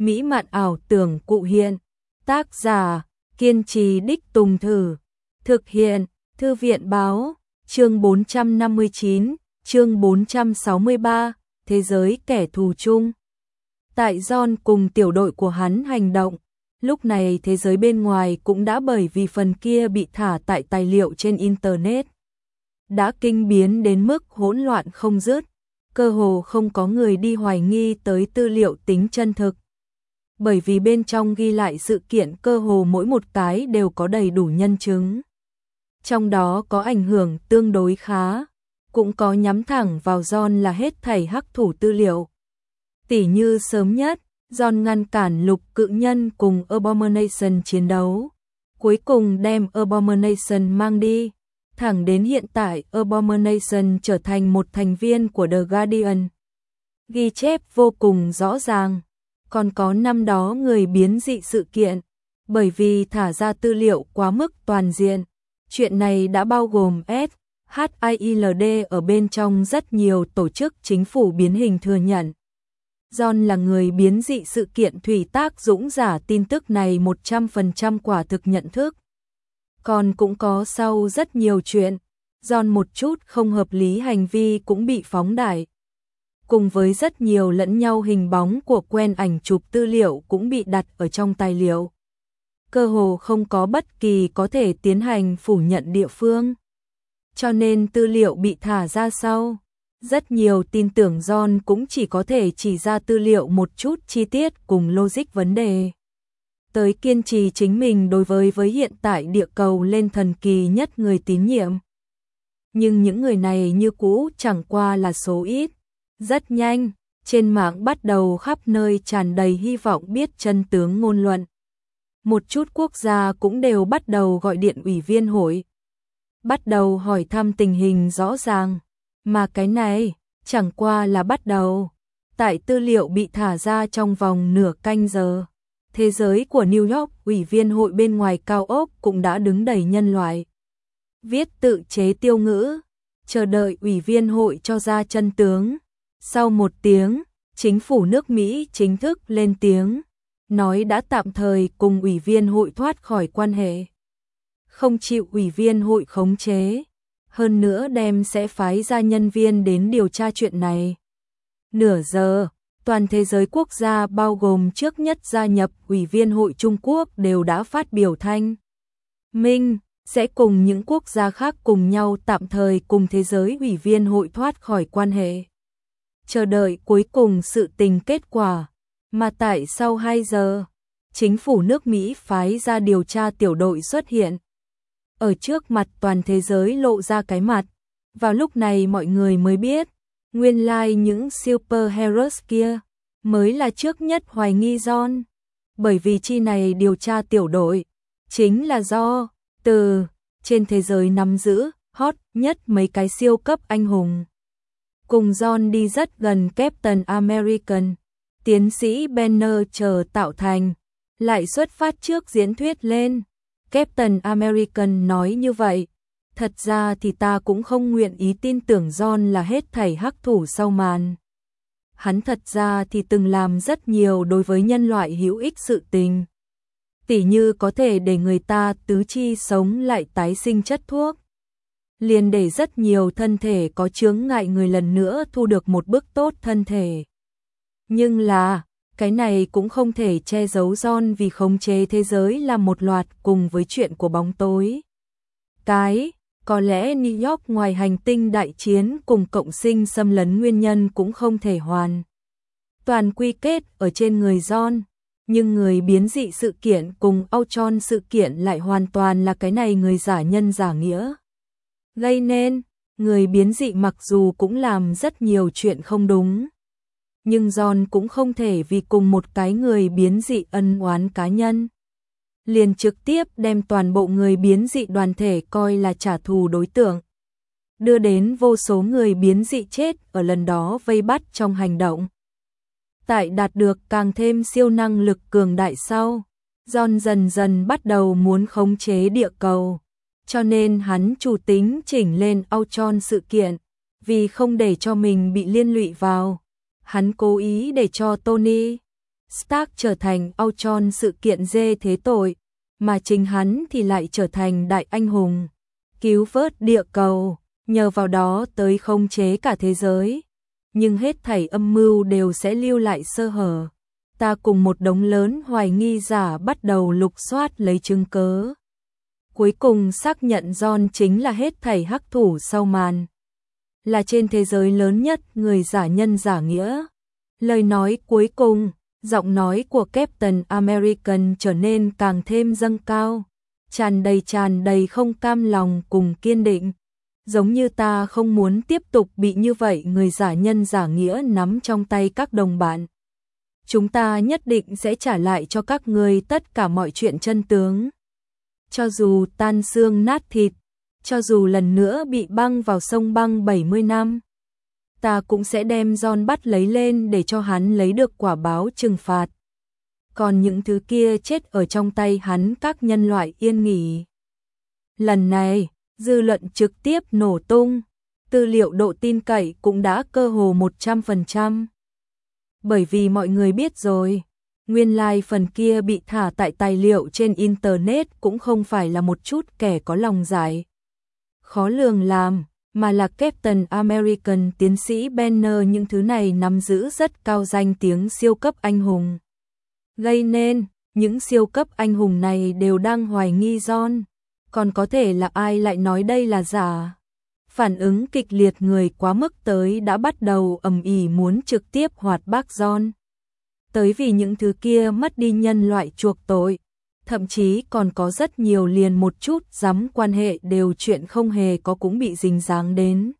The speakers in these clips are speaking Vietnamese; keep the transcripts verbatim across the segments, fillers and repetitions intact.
mỹ mạn ảo tưởng cụ hiện. Tác giả, kiên trì đích tùng thử. Thực hiện, Thư viện báo, chương bốn trăm năm mươi chín, chương bốn trăm sáu mươi ba, thế giới kẻ thù chung. Tại John cùng tiểu đội của hắn hành động, lúc này thế giới bên ngoài cũng đã bởi vì phần kia bị thả tại tài liệu trên Internet. Đã kinh biến đến mức hỗn loạn không dứt, cơ hồ không có người đi hoài nghi tới tư liệu tính chân thực. Bởi vì bên trong ghi lại sự kiện cơ hồ mỗi một cái đều có đầy đủ nhân chứng. Trong đó có ảnh hưởng tương đối khá, cũng có nhắm thẳng vào John là hết thảy hắc thủ tư liệu. Tỉ như sớm nhất, John ngăn cản lục cự nhân cùng Abomination chiến đấu, cuối cùng đem Abomination mang đi. Thẳng đến hiện tại Abomination trở thành một thành viên của The Guardian. Ghi chép vô cùng rõ ràng. Còn có năm đó người biến dị sự kiện, bởi vì thả ra tư liệu quá mức toàn diện. Chuyện này đã bao gồm S H I L D ở bên trong rất nhiều tổ chức chính phủ biến hình thừa nhận. John là người biến dị sự kiện thủy tác dũng giả tin tức này một trăm phần trăm quả thực nhận thức. Còn cũng có sau rất nhiều chuyện, John một chút không hợp lý hành vi cũng bị phóng đại. Cùng với rất nhiều lẫn nhau hình bóng của quen ảnh chụp tư liệu cũng bị đặt ở trong tài liệu. Cơ hồ không có bất kỳ có thể tiến hành phủ nhận địa phương. Cho nên tư liệu bị thả ra sau. Rất nhiều tin tưởng John cũng chỉ có thể chỉ ra tư liệu một chút chi tiết cùng logic vấn đề. Tới kiên trì chính mình đối với với hiện tại địa cầu lên thần kỳ nhất người tín nhiệm. Nhưng những người này như cũ chẳng qua là số ít. Rất nhanh, trên mạng bắt đầu khắp nơi tràn đầy hy vọng biết chân tướng ngôn luận. Một chút quốc gia cũng đều bắt đầu gọi điện ủy viên hội. Bắt đầu hỏi thăm tình hình rõ ràng. Mà cái này, chẳng qua là bắt đầu. Tại tư liệu bị thả ra trong vòng nửa canh giờ. Thế giới của New York, ủy viên hội bên ngoài cao ốc cũng đã đứng đầy nhân loại. Viết tự chế tiêu ngữ, chờ đợi ủy viên hội cho ra chân tướng. Sau một tiếng, chính phủ nước Mỹ chính thức lên tiếng, nói đã tạm thời cùng ủy viên hội thoát khỏi quan hệ. Không chịu ủy viên hội khống chế, hơn nữa đem sẽ phái ra nhân viên đến điều tra chuyện này. Nửa giờ, toàn thế giới quốc gia bao gồm trước nhất gia nhập ủy viên hội Trung Quốc đều đã phát biểu thanh minh, sẽ cùng những quốc gia khác cùng nhau tạm thời cùng thế giới ủy viên hội thoát khỏi quan hệ. Chờ đợi cuối cùng sự tình kết quả, mà tại sau hai giờ, chính phủ nước Mỹ phái ra điều tra tiểu đội xuất hiện. Ở trước mặt toàn thế giới lộ ra cái mặt, vào lúc này mọi người mới biết, nguyên lai những superheroes kia mới là trước nhất hoài nghi John. Bởi vì chi này điều tra tiểu đội, chính là do, từ, trên thế giới nắm giữ, hot nhất mấy cái siêu cấp anh hùng. Cùng John đi rất gần Captain American, tiến sĩ Banner chờ tạo thành, lại xuất phát trước diễn thuyết lên. Captain American nói như vậy, thật ra thì ta cũng không nguyện ý tin tưởng John là hết thảy hắc thủ sau màn. Hắn thật ra thì từng làm rất nhiều đối với nhân loại hữu ích sự tình. Tỉ như có thể để người ta tứ chi sống lại tái sinh chất thuốc. Liền để rất nhiều thân thể có chướng ngại người lần nữa thu được một bước tốt thân thể. Nhưng là, cái này cũng không thể che giấu John vì khống chế thế giới là một loạt cùng với chuyện của bóng tối. Cái, có lẽ New York ngoài hành tinh đại chiến cùng cộng sinh xâm lấn nguyên nhân cũng không thể hoàn toàn quy kết ở trên người John. Nhưng người biến dị sự kiện cùng Ultron sự kiện lại hoàn toàn là cái này người giả nhân giả nghĩa. Gây nên, người biến dị mặc dù cũng làm rất nhiều chuyện không đúng. Nhưng John cũng không thể vì cùng một cái người biến dị ân oán cá nhân. Liền trực tiếp đem toàn bộ người biến dị đoàn thể coi là trả thù đối tượng. Đưa đến vô số người biến dị chết ở lần đó vây bắt trong hành động. Tại đạt được càng thêm siêu năng lực cường đại sau, John dần dần bắt đầu muốn khống chế địa cầu. Cho nên hắn chủ tính chỉnh lên Ultron sự kiện, vì không để cho mình bị liên lụy vào. Hắn cố ý để cho Tony Stark trở thành Ultron sự kiện dê thế tội, mà chính hắn thì lại trở thành đại anh hùng, cứu vớt địa cầu, nhờ vào đó tới khống chế cả thế giới. Nhưng hết thảy âm mưu đều sẽ lưu lại sơ hở. Ta cùng một đống lớn hoài nghi giả bắt đầu lục soát lấy chứng cớ. Cuối cùng xác nhận John chính là hết thảy hắc thủ sau màn. Là trên thế giới lớn nhất người giả nhân giả nghĩa. Lời nói cuối cùng, giọng nói của Captain American trở nên càng thêm dâng cao, tràn đầy tràn đầy không cam lòng cùng kiên định. Giống như ta không muốn tiếp tục bị như vậy người giả nhân giả nghĩa nắm trong tay các đồng bạn. Chúng ta nhất định sẽ trả lại cho các ngươi tất cả mọi chuyện chân tướng. Cho dù tan xương nát thịt, cho dù lần nữa bị băng vào sông băng bảy mươi năm, ta cũng sẽ đem John bắt lấy lên để cho hắn lấy được quả báo trừng phạt. Còn những thứ kia chết ở trong tay hắn các nhân loại yên nghỉ. Lần này, dư luận trực tiếp nổ tung, tư liệu độ tin cậy cũng đã cơ hồ một trăm phần trăm. Bởi vì mọi người biết rồi, nguyên lai like phần kia bị thả tại tài liệu trên Internet cũng không phải là một chút kẻ có lòng giải khó lường làm, mà là Captain American tiến sĩ Banner những thứ này nắm giữ rất cao danh tiếng siêu cấp anh hùng. Gây nên, những siêu cấp anh hùng này đều đang hoài nghi John. Còn có thể là ai lại nói đây là giả? Phản ứng kịch liệt người quá mức tới đã bắt đầu ầm ĩ muốn trực tiếp hoạt bác John. Tới vì những thứ kia mất đi nhân loại chuộc tội. Thậm chí còn có rất nhiều liền một chút dám quan hệ đều chuyện không hề có cũng bị dính dáng đến.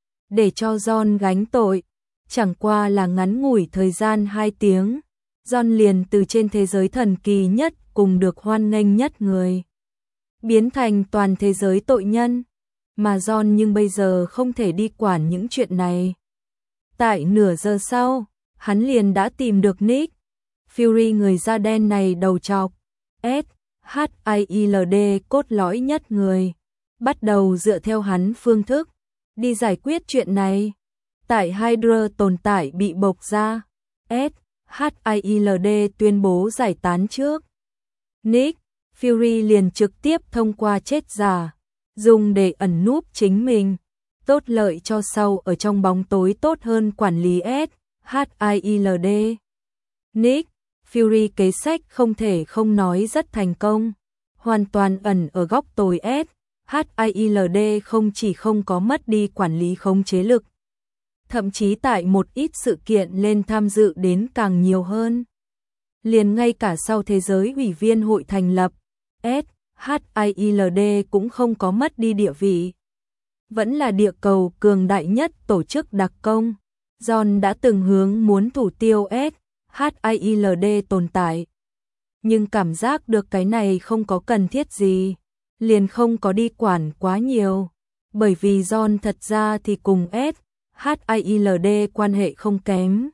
Để cho John gánh tội, chẳng qua là ngắn ngủi thời gian hai tiếng, John liền từ trên thế giới thần kỳ nhất cùng được hoan nghênh nhất người, biến thành toàn thế giới tội nhân, mà John nhưng bây giờ không thể đi quản những chuyện này. Tại nửa giờ sau, hắn liền đã tìm được Nick Fury, người da đen này đầu trọc, S H I L D cốt lõi nhất người, bắt đầu dựa theo hắn phương thức, đi giải quyết chuyện này. Tại Hydra tồn tại bị bộc ra, S H I L D tuyên bố giải tán trước. Nick Fury liền trực tiếp thông qua chết giả, dùng để ẩn núp chính mình, tốt lợi cho sau ở trong bóng tối tốt hơn quản lý S H I L D. Nick Fury kế sách không thể không nói rất thành công, hoàn toàn ẩn ở góc tối. S H I L D không chỉ không có mất đi quản lý khống chế lực, thậm chí tại một ít sự kiện lên tham dự đến càng nhiều hơn. Liền ngay cả sau thế giới ủy viên hội thành lập, S H I L D cũng không có mất đi địa vị. Vẫn là địa cầu cường đại nhất tổ chức đặc công. John đã từng hướng muốn thủ tiêu S H I L D tồn tại. Nhưng cảm giác được cái này không có cần thiết gì, liền không có đi quản quá nhiều. Bởi vì John thật ra thì cùng S H I L D quan hệ không kém.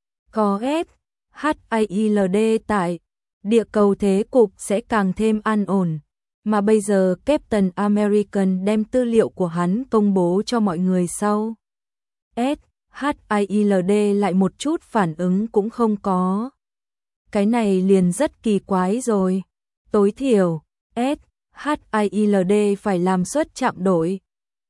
Có S H I L D tại, địa cầu thế cục sẽ càng thêm an ổn. Mà bây giờ Captain American đem tư liệu của hắn công bố cho mọi người sau. S H I L D lại một chút phản ứng cũng không có. Cái này liền rất kỳ quái rồi. Tối thiểu, S H I L D phải làm suất chạm đổi.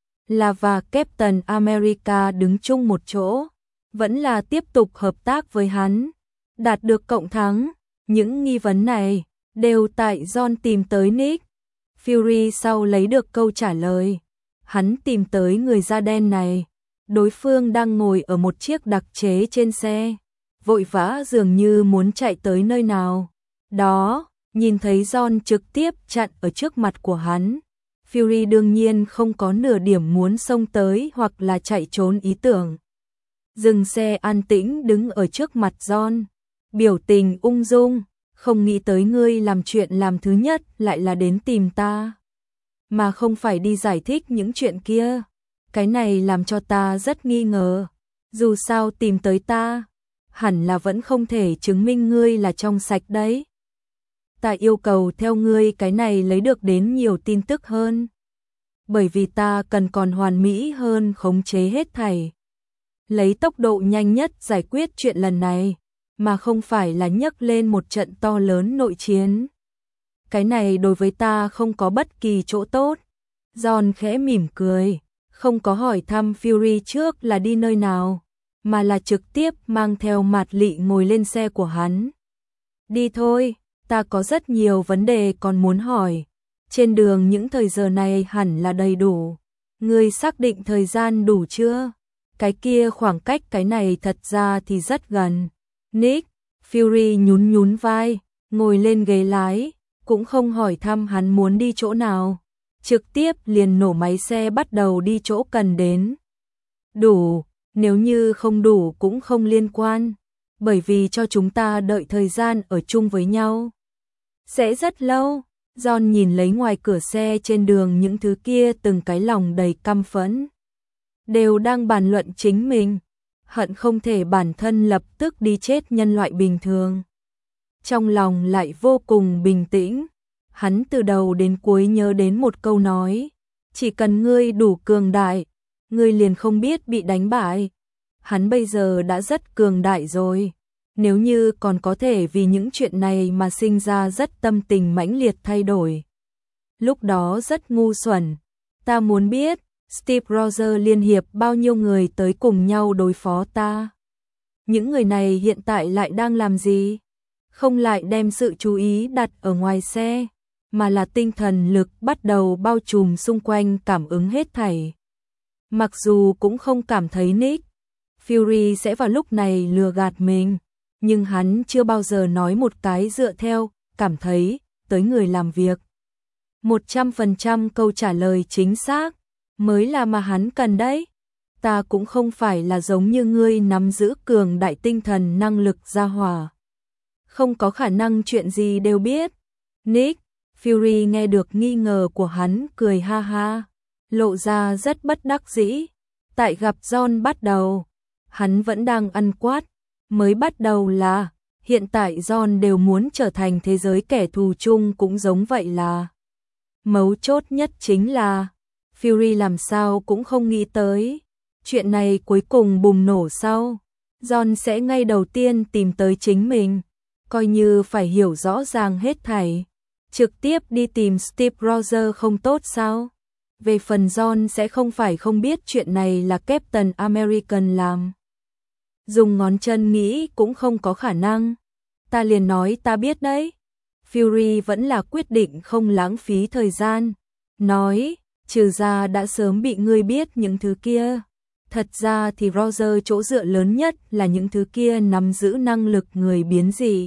Là và Captain America đứng chung một chỗ, vẫn là tiếp tục hợp tác với hắn, đạt được cộng thắng. Những nghi vấn này đều tại John tìm tới Nick Fury sau lấy được câu trả lời. Hắn tìm tới người da đen này, đối phương đang ngồi ở một chiếc đặc chế trên xe, vội vã dường như muốn chạy tới nơi nào đó, nhìn thấy John trực tiếp chặn ở trước mặt của hắn. Fury đương nhiên không có nửa điểm muốn xông tới hoặc là chạy trốn ý tưởng. Dừng xe an tĩnh đứng ở trước mặt John, biểu tình ung dung, không nghĩ tới ngươi làm chuyện làm thứ nhất lại là đến tìm ta, mà không phải đi giải thích những chuyện kia. Cái này làm cho ta rất nghi ngờ, dù sao tìm tới ta, hẳn là vẫn không thể chứng minh ngươi là trong sạch đấy. Ta yêu cầu theo ngươi cái này lấy được đến nhiều tin tức hơn, bởi vì ta cần còn hoàn mỹ hơn khống chế hết thảy. Lấy tốc độ nhanh nhất giải quyết chuyện lần này, mà không phải là nhấc lên một trận to lớn nội chiến. Cái này đối với ta không có bất kỳ chỗ tốt. John khẽ mỉm cười, không có hỏi thăm Fury trước là đi nơi nào, mà là trực tiếp mang theo Mạt Lị ngồi lên xe của hắn. Đi thôi, ta có rất nhiều vấn đề còn muốn hỏi. Trên đường những thời giờ này hẳn là đầy đủ. Ngươi xác định thời gian đủ chưa? Cái kia khoảng cách cái này thật ra thì rất gần. Nick, Fury nhún nhún vai, ngồi lên ghế lái, cũng không hỏi thăm hắn muốn đi chỗ nào. Trực tiếp liền nổ máy xe bắt đầu đi chỗ cần đến. Đủ, nếu như không đủ cũng không liên quan, bởi vì cho chúng ta đợi thời gian ở chung với nhau sẽ rất lâu. John nhìn lấy ngoài cửa xe trên đường những thứ kia, từng cái lòng đầy căm phẫn. Đều đang bàn luận chính mình, hận không thể bản thân lập tức đi chết nhân loại bình thường. Trong lòng lại vô cùng bình tĩnh, hắn từ đầu đến cuối nhớ đến một câu nói, chỉ cần ngươi đủ cường đại, ngươi liền không biết bị đánh bại. Hắn bây giờ đã rất cường đại rồi. Nếu như còn có thể vì những chuyện này mà sinh ra rất tâm tình mãnh liệt thay đổi, lúc đó rất ngu xuẩn. Ta muốn biết, Steve Rogers liên hiệp bao nhiêu người tới cùng nhau đối phó ta? Những người này hiện tại lại đang làm gì? Không lại đem sự chú ý đặt ở ngoài xe, mà là tinh thần lực bắt đầu bao trùm xung quanh cảm ứng hết thảy. Mặc dù cũng không cảm thấy Nick Fury sẽ vào lúc này lừa gạt mình, nhưng hắn chưa bao giờ nói một cái dựa theo cảm thấy tới người làm việc. một trăm phần trăm câu trả lời chính xác mới là mà hắn cần đấy. Ta cũng không phải là giống như ngươi nắm giữ cường đại tinh thần năng lực gia hỏa, không có khả năng chuyện gì đều biết. Nick Fury nghe được nghi ngờ của hắn, cười ha ha, lộ ra rất bất đắc dĩ. Tại gặp John bắt đầu, hắn vẫn đang ăn quát. Mới bắt đầu là, hiện tại John đều muốn trở thành thế giới kẻ thù chung cũng giống vậy là. Mấu chốt nhất chính là, Fury làm sao cũng không nghĩ tới. Chuyện này cuối cùng bùng nổ sau, John sẽ ngay đầu tiên tìm tới chính mình, coi như phải hiểu rõ ràng hết thảy. Trực tiếp đi tìm Steve Rogers không tốt sao? Về phần John sẽ không phải không biết chuyện này là Captain American làm. Dùng ngón chân nghĩ cũng không có khả năng. Ta liền nói ta biết đấy. Fury vẫn là quyết định không lãng phí thời gian. Nói, trừ ra đã sớm bị ngươi biết những thứ kia. Thật ra thì Roger chỗ dựa lớn nhất là những thứ kia nắm giữ năng lực người biến dị.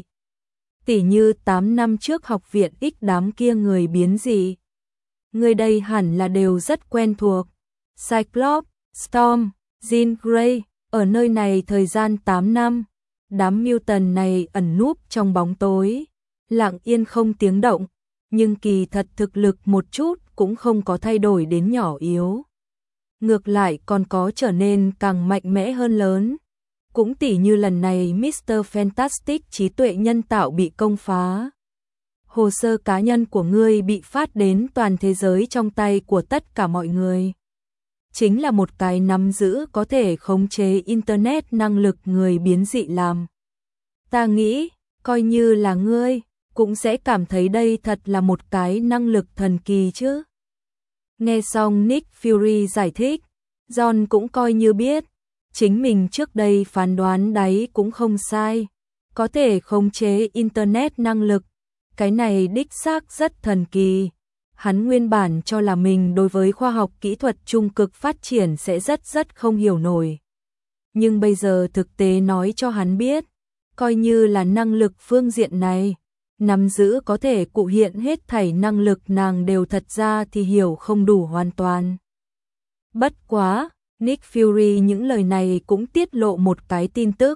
Tỉ như tám năm trước học viện X đám kia người biến dị. Người đây hẳn là đều rất quen thuộc. Cyclops, Storm, Jean Grey. Ở nơi này thời gian tám năm, đám mutant này ẩn núp trong bóng tối, lặng yên không tiếng động, nhưng kỳ thật thực lực một chút cũng không có thay đổi đến nhỏ yếu. Ngược lại còn có trở nên càng mạnh mẽ hơn lớn. Cũng tỉ như lần này mít tơ Fantastic trí tuệ nhân tạo bị công phá. Hồ sơ cá nhân của ngươi bị phát đến toàn thế giới trong tay của tất cả mọi người. Chính là một cái nắm giữ có thể khống chế Internet năng lực người biến dị làm. Ta nghĩ, coi như là ngươi, cũng sẽ cảm thấy đây thật là một cái năng lực thần kỳ chứ. Nghe xong Nick Fury giải thích, John cũng coi như biết, chính mình trước đây phán đoán đấy cũng không sai. Có thể khống chế Internet năng lực, cái này đích xác rất thần kỳ. Hắn nguyên bản cho là mình đối với khoa học kỹ thuật trung cực phát triển sẽ rất rất không hiểu nổi. Nhưng bây giờ thực tế nói cho hắn biết, coi như là năng lực phương diện này, nắm giữ có thể cụ hiện hết thảy năng lực nàng đều thật ra thì hiểu không đủ hoàn toàn. Bất quá, Nick Fury những lời này cũng tiết lộ một cái tin tức.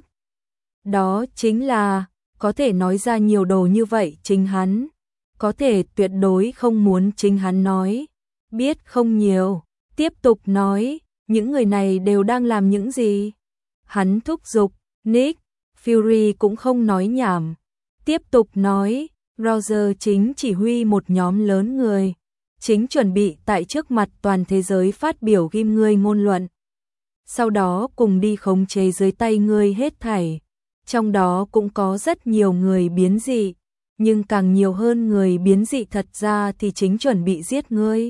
Đó chính là, có thể nói ra nhiều đồ như vậy chính hắn. Có thể tuyệt đối không muốn chính hắn nói. Biết không nhiều. Tiếp tục nói, những người này đều đang làm những gì? Hắn thúc giục, Nick Fury cũng không nói nhảm. Tiếp tục nói, Roger chính chỉ huy một nhóm lớn người. Chính chuẩn bị tại trước mặt toàn thế giới phát biểu ghim ngươi ngôn luận. Sau đó cùng đi khống chế dưới tay ngươi hết thảy. Trong đó cũng có rất nhiều người biến dị, nhưng càng nhiều hơn người biến dị thật ra thì chính chuẩn bị giết ngươi.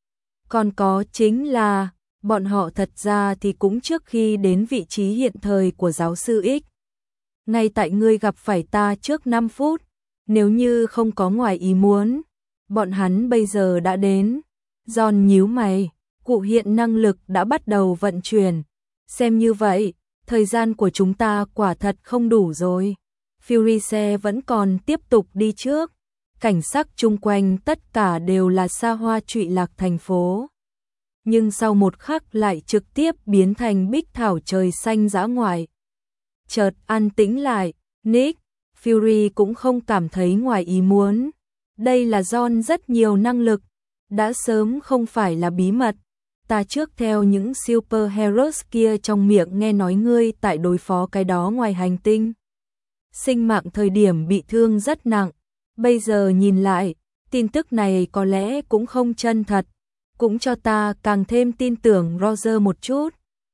Còn có chính là, bọn họ thật ra thì cũng trước khi đến vị trí hiện thời của giáo sư X. Ngay tại ngươi gặp phải ta trước năm phút, nếu như không có ngoài ý muốn, bọn hắn bây giờ đã đến. John nhíu mày, cụ hiện năng lực đã bắt đầu vận chuyển. Xem như vậy, thời gian của chúng ta quả thật không đủ rồi. Fury xe vẫn còn tiếp tục đi trước. Cảnh sắc chung quanh tất cả đều là xa hoa trụy lạc thành phố. Nhưng sau một khắc lại trực tiếp biến thành bích thảo trời xanh dã ngoại. Chợt an tĩnh lại, Nick, Fury cũng không cảm thấy ngoài ý muốn. Đây là John rất nhiều năng lực, đã sớm không phải là bí mật. Ta trước theo những superheroes kia trong miệng nghe nói ngươi tại đối phó cái đó ngoài hành tinh. Sinh mạng thời điểm bị thương rất nặng, bây giờ nhìn lại, tin tức này có lẽ cũng không chân thật, cũng cho ta càng thêm tin tưởng Roger một chút.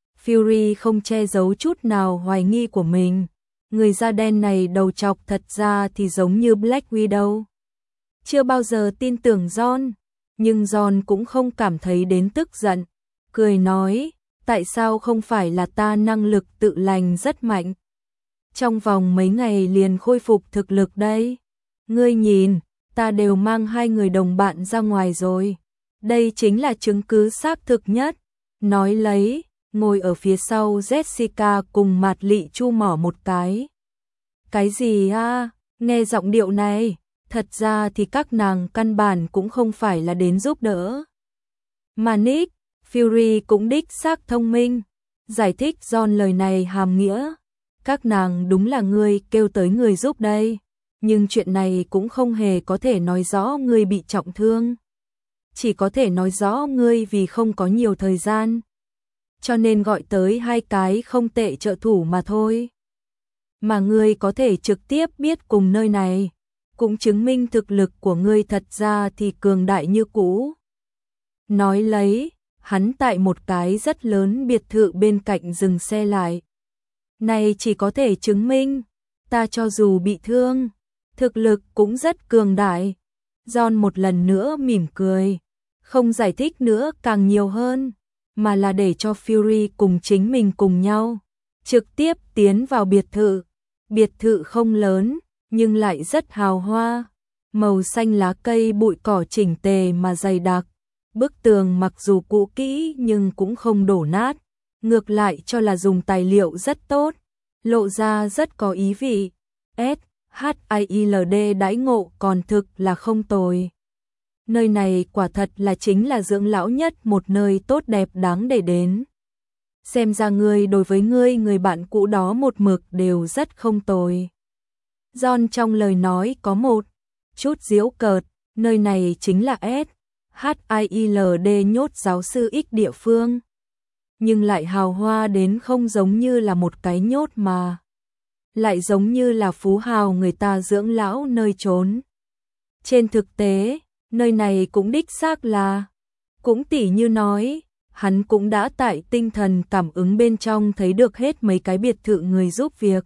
Fury không che giấu chút nào hoài nghi của mình, người da đen này đầu trọc thật ra thì giống như Black Widow. Chưa bao giờ tin tưởng John, nhưng John cũng không cảm thấy đến tức giận, cười nói, tại sao không phải là ta năng lực tự lành rất mạnh. Trong vòng mấy ngày liền khôi phục thực lực đây. Ngươi nhìn, ta đều mang hai người đồng bạn ra ngoài rồi. Đây chính là chứng cứ xác thực nhất. Nói lấy, ngồi ở phía sau Jessica cùng Mạt Lị chu mỏ một cái. Cái gì a? Nghe giọng điệu này, thật ra thì các nàng căn bản cũng không phải là đến giúp đỡ. Mà Nick, Fury cũng đích xác thông minh, giải thích John lời này hàm nghĩa. Các nàng đúng là ngươi kêu tới người giúp đây, nhưng chuyện này cũng không hề có thể nói rõ ngươi bị trọng thương. Chỉ có thể nói rõ ngươi vì không có nhiều thời gian, cho nên gọi tới hai cái không tệ trợ thủ mà thôi. Mà ngươi có thể trực tiếp biết cùng nơi này, cũng chứng minh thực lực của ngươi thật ra thì cường đại như cũ. Nói lấy, hắn tại một cái rất lớn biệt thự bên cạnh dừng xe lại. Này chỉ có thể chứng minh, ta cho dù bị thương, thực lực cũng rất cường đại. John một lần nữa mỉm cười, không giải thích nữa càng nhiều hơn, mà là để cho Fury cùng chính mình cùng nhau, trực tiếp tiến vào biệt thự. Biệt thự không lớn, nhưng lại rất hào hoa, màu xanh lá cây bụi cỏ chỉnh tề mà dày đặc. Bức tường mặc dù cũ kỹ nhưng cũng không đổ nát, ngược lại cho là dùng tài liệu rất tốt, lộ ra rất có ý vị. S H I L D đãi ngộ còn thực là không tồi. Nơi này quả thật là chính là dưỡng lão nhất một nơi tốt đẹp đáng để đến. Xem ra ngươi đối với ngươi người bạn cũ đó một mực đều rất không tồi. John trong lời nói có một chút giễu cợt, nơi này chính là S H I L D nhốt giáo sư X địa phương. Nhưng lại hào hoa đến không giống như là một cái nhốt mà. Lại giống như là phú hào người ta dưỡng lão nơi trốn. Trên thực tế, nơi này cũng đích xác là, cũng tỉ như nói, hắn cũng đã tại tinh thần cảm ứng bên trong thấy được hết mấy cái biệt thự người giúp việc.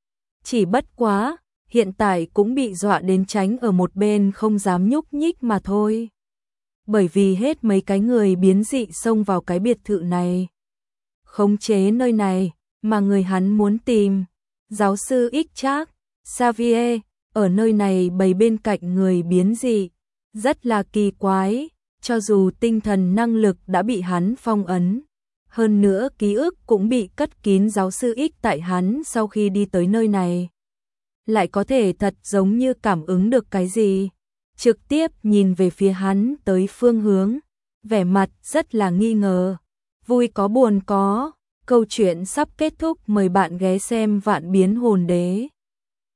Chỉ bất quá, hiện tại cũng bị dọa đến tránh ở một bên không dám nhúc nhích mà thôi. Bởi vì hết mấy cái người biến dị xông vào cái biệt thự này, khống chế nơi này, mà người hắn muốn tìm, giáo sư X Trác, Xavier, ở nơi này bày bên cạnh người biến dị, rất là kỳ quái, cho dù tinh thần năng lực đã bị hắn phong ấn. Hơn nữa ký ức cũng bị cất kín giáo sư X tại hắn sau khi đi tới nơi này. Lại có thể thật giống như cảm ứng được cái gì, trực tiếp nhìn về phía hắn tới phương hướng, vẻ mặt rất là nghi ngờ, vui có buồn có. Câu chuyện sắp kết thúc, mời bạn ghé xem Vạn Biến Hồn Đế.